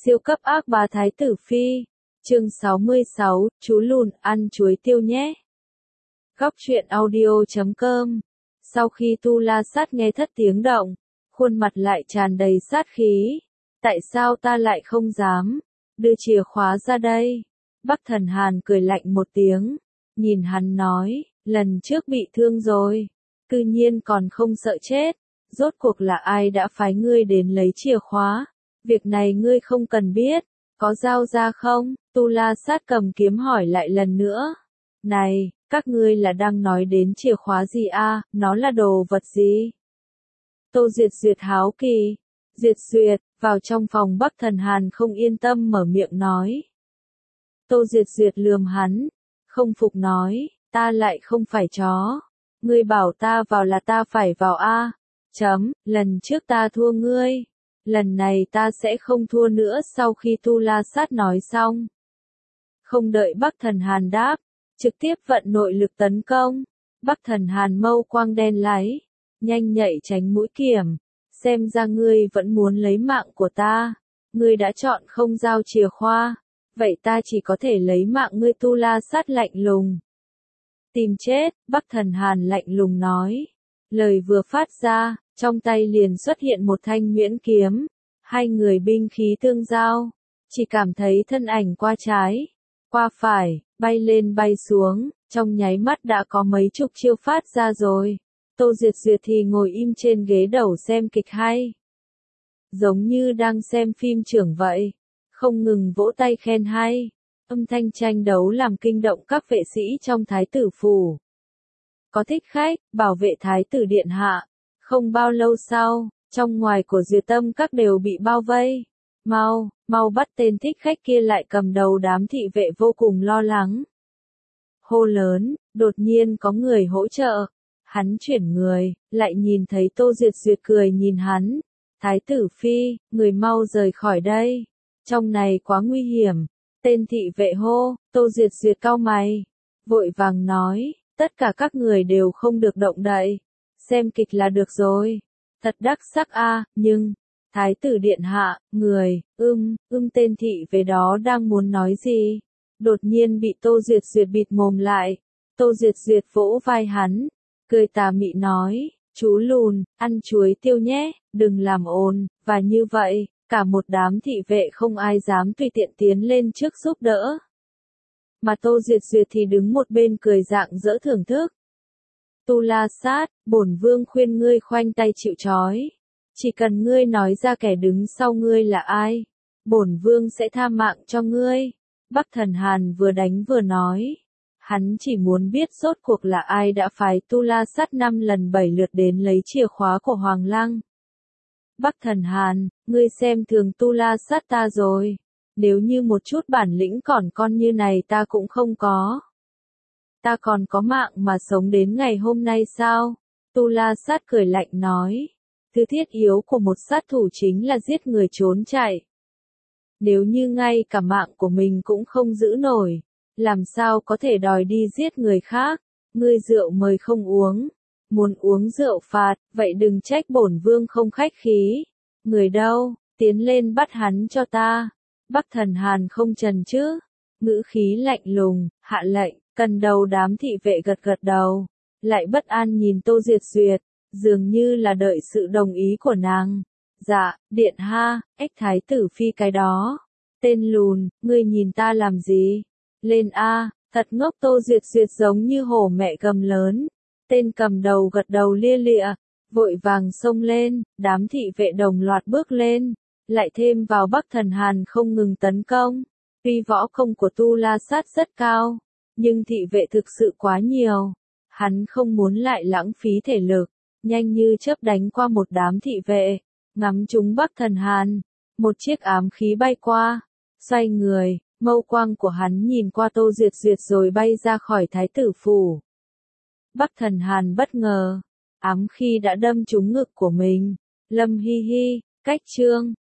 Siêu cấp ác bá Thái tử Phi. Chương 66, chú lùn ăn chuối tiêu nhé. Góc truyện audio.com. Sau khi Tu La Sát nghe thất tiếng động, khuôn mặt lại tràn đầy sát khí. Tại sao ta lại không dám? Đưa chìa khóa ra đây. Bắc Thần Hàn cười lạnh một tiếng, nhìn hắn nói, lần trước bị thương rồi, tự nhiên còn không sợ chết. Rốt cuộc là ai đã phái ngươi đến lấy chìa khóa? Việc này ngươi không cần biết, có giao ra không? Tu La Sát cầm kiếm hỏi lại lần nữa. Này, các ngươi là đang nói đến chìa khóa gì a? Nó là đồ vật gì? Tô Duyệt Duyệt háo kỳ. Duyệt Duyệt, vào trong phòng Bắc Thần Hàn không yên tâm mở miệng nói. Tô Duyệt Duyệt lườm hắn, không phục nói, ta lại không phải chó. Ngươi bảo ta vào là ta phải vào a. Lần trước ta thua ngươi. Lần này ta sẽ không thua nữa. Sau khi Tu La Sát nói xong, không đợi Bắc Thần Hàn đáp, trực tiếp vận nội lực tấn công. Bắc Thần Hàn mâu quang đen láy, nhanh nhạy tránh mũi kiếm. Xem ra ngươi vẫn muốn lấy mạng của ta. Ngươi đã chọn không giao chìa khóa, vậy ta chỉ có thể lấy mạng ngươi. Tu La Sát lạnh lùng. Tìm chết, Bắc Thần Hàn lạnh lùng nói. Lời vừa phát ra, trong tay liền xuất hiện một thanh nhuyễn kiếm. Hai người binh khí tương giao, chỉ cảm thấy thân ảnh qua trái, qua phải, bay lên bay xuống, trong nháy mắt đã có mấy chục chiêu phát ra rồi. Tô Duyệt Duyệt thì ngồi im trên ghế đầu xem kịch hay, giống như đang xem phim trưởng vậy, không ngừng vỗ tay khen hay. Âm thanh tranh đấu làm kinh động các vệ sĩ trong Thái tử phủ. Có thích khách, bảo vệ Thái tử điện hạ. Không bao lâu sau, trong ngoài của Duyệt Tâm các đều bị bao vây. Mau bắt tên thích khách kia lại. Cầm đầu đám thị vệ vô cùng lo lắng. Hô lớn, đột nhiên có người hỗ trợ. Hắn chuyển người, lại nhìn thấy Tô Duyệt Duyệt cười nhìn hắn. Thái tử Phi, người mau rời khỏi đây. Trong này quá nguy hiểm. Tên thị vệ hô. Tô Duyệt Duyệt cau mày, vội vàng nói, tất cả các người đều không được động đậy. Xem kịch là được rồi. Thật đắc sắc a, nhưng Thái tử điện hạ, người, tên thị về đó đang muốn nói gì, đột nhiên bị Tô Duyệt Duyệt bịt mồm lại. Tô Duyệt Duyệt vỗ vai hắn, cười tà mị nói, chú lùn, ăn chuối tiêu nhé, đừng làm ồn. Và như vậy, cả một đám thị vệ không ai dám tùy tiện tiến lên trước giúp đỡ. Mà Tô Duyệt Duyệt thì đứng một bên cười rạng rỡ thưởng thức. Tu La Sát, bổn vương khuyên ngươi khoanh tay chịu trói. Chỉ cần ngươi nói ra kẻ đứng sau ngươi là ai, bổn vương sẽ tha mạng cho ngươi. Bắc Thần Hàn vừa đánh vừa nói. Hắn chỉ muốn biết rốt cuộc là ai đã phái Tu La Sát 5 lần 7 lượt đến lấy chìa khóa của Hoàng Lăng. Bắc Thần Hàn, ngươi xem thường Tu La Sát ta rồi. Nếu như một chút bản lĩnh còn con như này ta cũng không có. Ta còn có mạng mà sống đến ngày hôm nay sao? Tu La Sát cười lạnh nói. Thứ thiết yếu của một sát thủ chính là giết người trốn chạy. Nếu như ngay cả mạng của mình cũng không giữ nổi, làm sao có thể đòi đi giết người khác? Ngươi rượu mời không uống, muốn uống rượu phạt, vậy đừng trách bổn vương không khách khí. Người đâu, tiến lên bắt hắn cho ta. Bắc Thần Hàn không chần chừ, ngữ khí lạnh lùng, hạ lệnh. Cần đầu đám thị vệ gật gật đầu, lại bất an nhìn Tô Duyệt Duyệt, dường như là đợi sự đồng ý của nàng. Dạ, điện ha, ếch Thái tử Phi cái đó. Tên lùn, ngươi nhìn ta làm gì? Lên a, thật ngốc. Tô Duyệt Duyệt giống như hổ mẹ gầm lớn. Tên cầm đầu gật đầu lia lịa, vội vàng xông lên, đám thị vệ đồng loạt bước lên, lại thêm vào Bắc Thần Hàn không ngừng tấn công. Tuy võ công của Tu La Sát rất cao, nhưng thị vệ thực sự quá nhiều. Hắn không muốn lại lãng phí thể lực, nhanh như chớp đánh qua một đám thị vệ, ngắm trúng Bắc Thần Hàn. Một chiếc ám khí bay qua, xoay người, mâu quang của hắn nhìn qua Tô Duyệt Duyệt rồi bay ra khỏi Thái tử phủ. Bắc Thần Hàn bất ngờ, ám khí đã đâm trúng ngực của mình. Lâm hi hi, cách chương